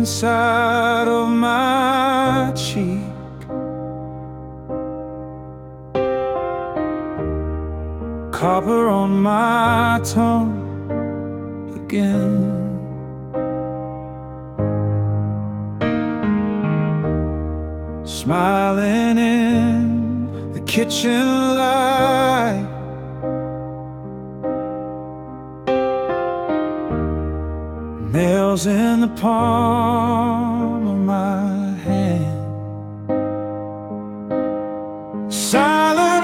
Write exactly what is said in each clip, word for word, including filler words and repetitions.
inside of my cheek. Copper on my tongue again. Smiling in the kitchen light, nails in the palm of my hand. Silent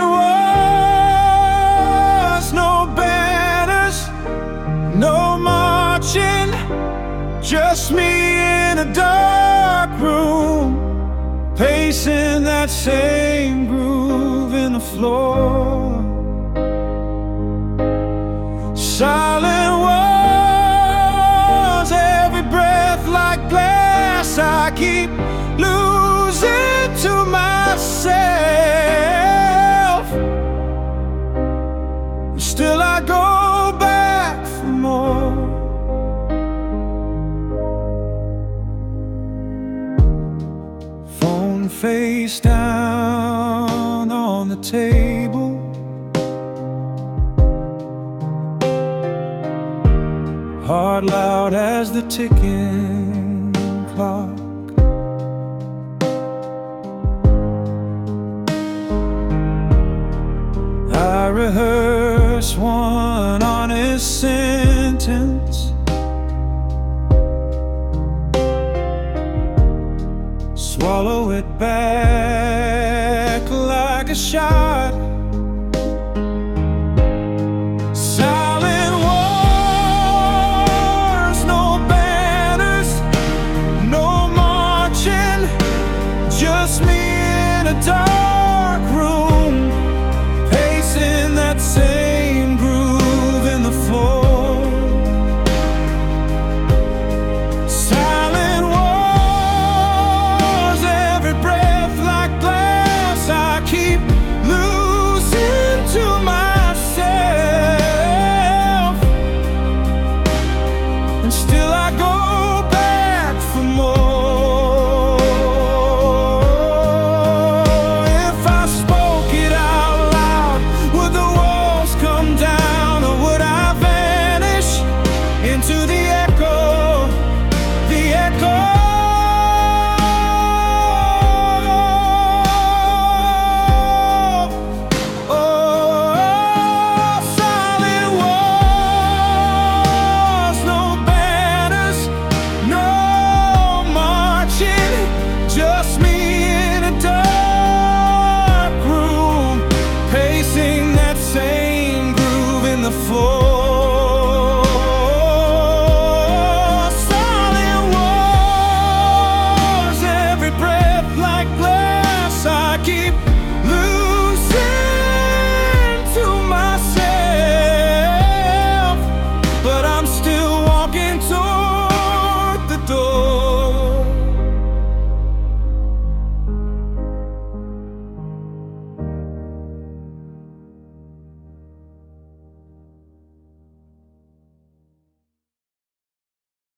wars, no banners, no marching, just me in a dark room, pacing that same groove in the floor. Silent wars, every breath like glass, I keep losing to myself. Still I go back for more. Phone face down on the table, heart loud as the ticking clock. I rehearse one honest sentence, swallow it back like a shot.